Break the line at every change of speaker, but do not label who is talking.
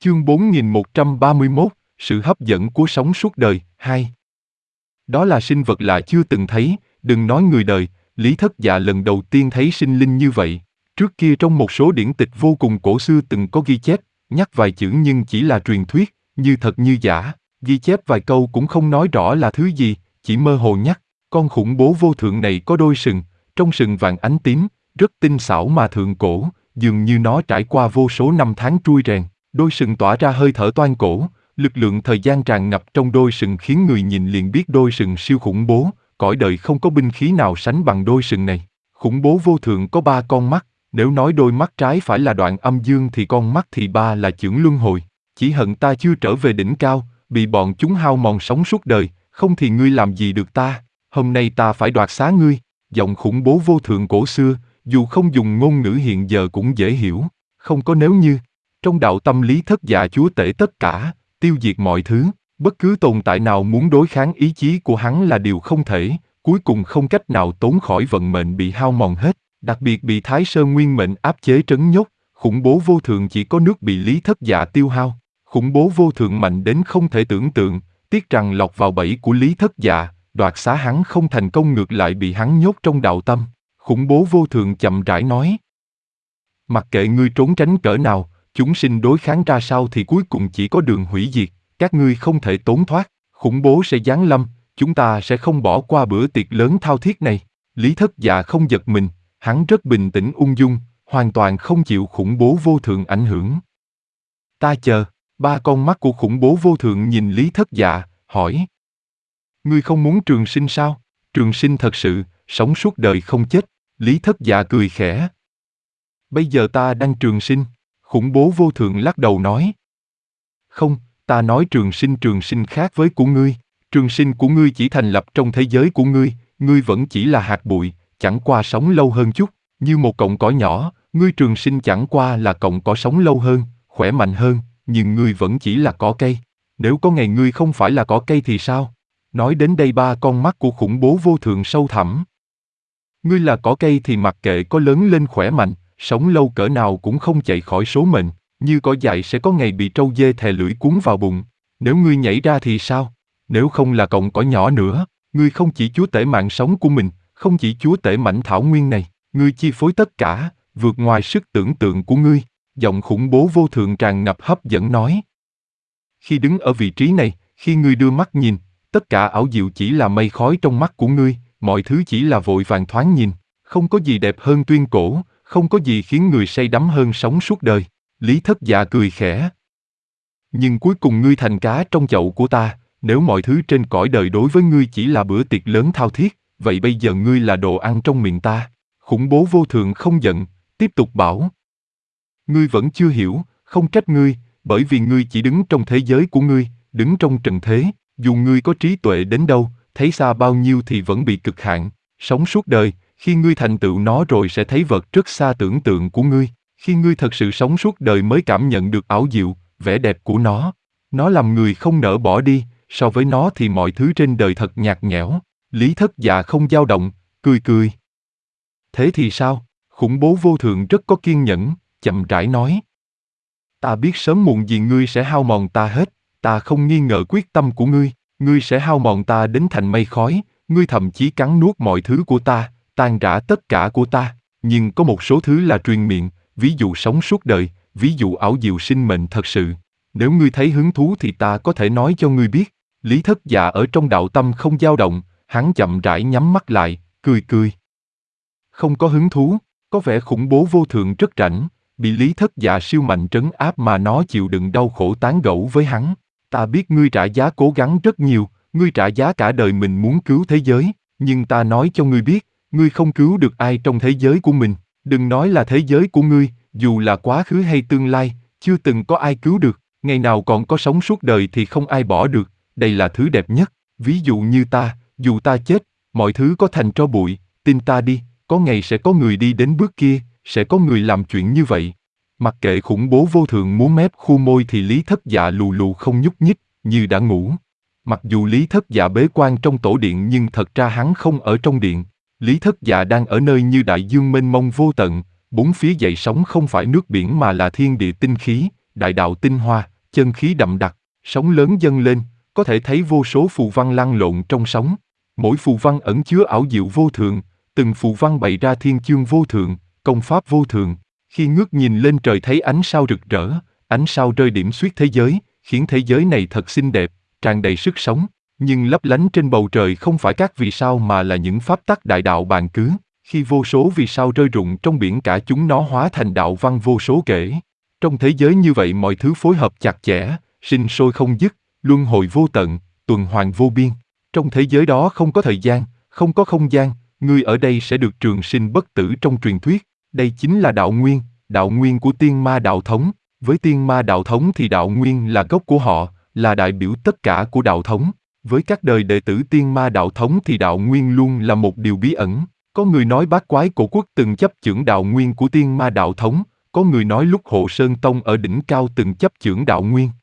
Chương 4131, sự hấp dẫn của sống suốt đời, 2. Đó là sinh vật lạ chưa từng thấy, đừng nói người đời, Lý Thất Dạ lần đầu tiên thấy sinh linh như vậy. Trước kia trong một số điển tịch vô cùng cổ xưa từng có ghi chép, nhắc vài chữ nhưng chỉ là truyền thuyết, như thật như giả, ghi chép vài câu cũng không nói rõ là thứ gì, chỉ mơ hồ nhắc, con khủng bố vô thượng này có đôi sừng, trong sừng vàng ánh tím, rất tinh xảo mà thượng cổ, dường như nó trải qua vô số năm tháng trui rèn. Đôi sừng tỏa ra hơi thở toan cổ, lực lượng thời gian tràn ngập trong đôi sừng khiến người nhìn liền biết đôi sừng siêu khủng bố, cõi đời không có binh khí nào sánh bằng đôi sừng này. Khủng bố vô thượng có 3 con mắt, nếu nói đôi mắt trái phải là đoạn âm dương thì con mắt thì 3 là chưởng luân hồi. Chỉ hận ta chưa trở về đỉnh cao, bị bọn chúng hao mòn sống suốt đời, không thì ngươi làm gì được ta, hôm nay ta phải đoạt xá ngươi. Giọng khủng bố vô thượng cổ xưa, dù không dùng ngôn ngữ hiện giờ cũng dễ hiểu, không có nếu như. Trong đạo tâm Lý Thất Dạ chúa tể tất cả, tiêu diệt mọi thứ, bất cứ tồn tại nào muốn đối kháng ý chí của hắn là điều không thể, cuối cùng không cách nào trốn khỏi vận mệnh bị hao mòn hết, đặc biệt bị Thái Sơn nguyên mệnh áp chế trấn nhốt, khủng bố vô thượng chỉ có nước bị Lý Thất Dạ tiêu hao, khủng bố vô thượng mạnh đến không thể tưởng tượng, tiếc rằng lọt vào bẫy của Lý Thất Dạ, đoạt xá hắn không thành công ngược lại bị hắn nhốt trong đạo tâm. Khủng bố vô thượng chậm rãi nói: mặc kệ ngươi trốn tránh cỡ nào, chúng sinh đối kháng ra sao thì cuối cùng chỉ có đường hủy diệt, các ngươi không thể trốn thoát, khủng bố sẽ giáng lâm, chúng ta sẽ không bỏ qua bữa tiệc lớn thao thiết này. Lý Thất Dạ không giật mình, hắn rất bình tĩnh ung dung, hoàn toàn không chịu khủng bố vô thượng ảnh hưởng. Ta chờ. 3 con mắt của khủng bố vô thượng nhìn Lý Thất Dạ, hỏi: ngươi không muốn trường sinh sao? Trường sinh thật sự, sống suốt đời không chết. Lý Thất Dạ cười khẽ: bây giờ ta đang trường sinh. Khủng bố vô thượng lắc đầu nói: không, ta nói trường sinh khác với của ngươi. Trường sinh của ngươi chỉ thành lập trong thế giới của ngươi, ngươi vẫn chỉ là hạt bụi, chẳng qua sống lâu hơn chút, như một cọng cỏ nhỏ, ngươi trường sinh chẳng qua là cọng cỏ sống lâu hơn, khỏe mạnh hơn, nhưng ngươi vẫn chỉ là cỏ cây. Nếu có ngày ngươi không phải là cỏ cây thì sao? Nói đến đây 3 con mắt của khủng bố vô thượng sâu thẳm. Ngươi là cỏ cây thì mặc kệ có lớn lên khỏe mạnh, sống lâu cỡ nào cũng không chạy khỏi số mệnh, như cỏ dại sẽ có ngày bị trâu dê thè lưỡi cuốn vào bụng. Nếu ngươi nhảy ra thì sao? Nếu không là cọng cỏ nhỏ nữa, ngươi không chỉ chúa tể mạng sống của mình, không chỉ chúa tể mảnh thảo nguyên này, ngươi chi phối tất cả, vượt ngoài sức tưởng tượng của ngươi. Giọng khủng bố vô thượng tràn ngập hấp dẫn nói: khi đứng ở vị trí này, khi ngươi đưa mắt nhìn, tất cả ảo diệu chỉ là mây khói trong mắt của ngươi, mọi thứ chỉ là vội vàng thoáng nhìn, không có gì đẹp hơn tuyên cổ, không có gì khiến người say đắm hơn sống suốt đời. Lý Thất Dạ cười khẽ: nhưng cuối cùng ngươi thành cá trong chậu của ta, nếu mọi thứ trên cõi đời đối với ngươi chỉ là bữa tiệc lớn thao thiết, vậy bây giờ ngươi là đồ ăn trong miệng ta. Khủng bố vô thượng không giận, tiếp tục bảo: ngươi vẫn chưa hiểu, không trách ngươi, bởi vì ngươi chỉ đứng trong thế giới của ngươi, đứng trong trần thế, dù ngươi có trí tuệ đến đâu, thấy xa bao nhiêu thì vẫn bị cực hạn. Sống suốt đời, khi ngươi thành tựu nó rồi sẽ thấy vật rất xa tưởng tượng của ngươi. Khi ngươi thật sự sống suốt đời mới cảm nhận được ảo diệu, vẻ đẹp của nó. Nó làm người không nỡ bỏ đi, so với nó thì mọi thứ trên đời thật nhạt nhẽo. Lý Thất Dạ không dao động, cười cười. Thế thì sao? Khủng bố vô thượng rất có kiên nhẫn, chậm rãi nói: ta biết sớm muộn gì ngươi sẽ hao mòn ta hết, ta không nghi ngờ quyết tâm của ngươi, ngươi sẽ hao mòn ta đến thành mây khói, ngươi thậm chí cắn nuốt mọi thứ của ta, tan rã tất cả của ta, nhưng có một số thứ là truyền miệng, ví dụ sống suốt đời, ví dụ ảo diệu sinh mệnh thật sự. Nếu ngươi thấy hứng thú thì ta có thể nói cho ngươi biết. Lý Thất Dạ ở trong đạo tâm không dao động, hắn chậm rãi nhắm mắt lại, cười cười. Không có hứng thú, có vẻ khủng bố vô thượng rất rảnh, bị Lý Thất Dạ siêu mạnh trấn áp mà nó chịu đựng đau khổ tán gẫu với hắn. Ta biết ngươi trả giá cố gắng rất nhiều, ngươi trả giá cả đời mình muốn cứu thế giới, nhưng ta nói cho ngươi biết, ngươi không cứu được ai trong thế giới của mình, đừng nói là thế giới của ngươi, dù là quá khứ hay tương lai, chưa từng có ai cứu được, ngày nào còn có sống suốt đời thì không ai bỏ được, đây là thứ đẹp nhất. Ví dụ như ta, dù ta chết, mọi thứ có thành tro bụi, tin ta đi, có ngày sẽ có người đi đến bước kia, sẽ có người làm chuyện như vậy. Mặc kệ khủng bố vô thượng múa mép khu môi thì Lý Thất Dạ lù lù không nhúc nhích, như đã ngủ. Mặc dù Lý Thất Dạ bế quan trong tổ điện nhưng thật ra hắn không ở trong điện. Lý Thất Dạ đang ở nơi như đại dương mênh mông vô tận, bốn phía dậy sóng không phải nước biển mà là thiên địa tinh khí, đại đạo tinh hoa, chân khí đậm đặc, sóng lớn dâng lên, có thể thấy vô số phù văn lăn lộn trong sóng. Mỗi phù văn ẩn chứa ảo diệu vô thường, từng phù văn bày ra thiên chương vô thượng, công pháp vô thường. Khi ngước nhìn lên trời thấy ánh sao rực rỡ, ánh sao rơi điểm xuyết thế giới, khiến thế giới này thật xinh đẹp, tràn đầy sức sống. Nhưng lấp lánh trên bầu trời không phải các vì sao mà là những pháp tắc đại đạo bàn cứ. Khi vô số vì sao rơi rụng trong biển cả chúng nó hóa thành đạo văn vô số kể. Trong thế giới như vậy mọi thứ phối hợp chặt chẽ, sinh sôi không dứt, luân hồi vô tận, tuần hoàn vô biên. Trong thế giới đó không có thời gian, không có không gian, ngươi ở đây sẽ được trường sinh bất tử trong truyền thuyết. Đây chính là đạo nguyên của tiên ma đạo thống. Với tiên ma đạo thống thì đạo nguyên là gốc của họ, là đại biểu tất cả của đạo thống. Với các đời đệ tử tiên ma đạo thống thì đạo nguyên luôn là một điều bí ẩn. Có người nói bát quái cổ quốc từng chấp chưởng đạo nguyên của tiên ma đạo thống, có người nói lúc Hộ Sơn Tông ở đỉnh cao từng chấp chưởng đạo nguyên.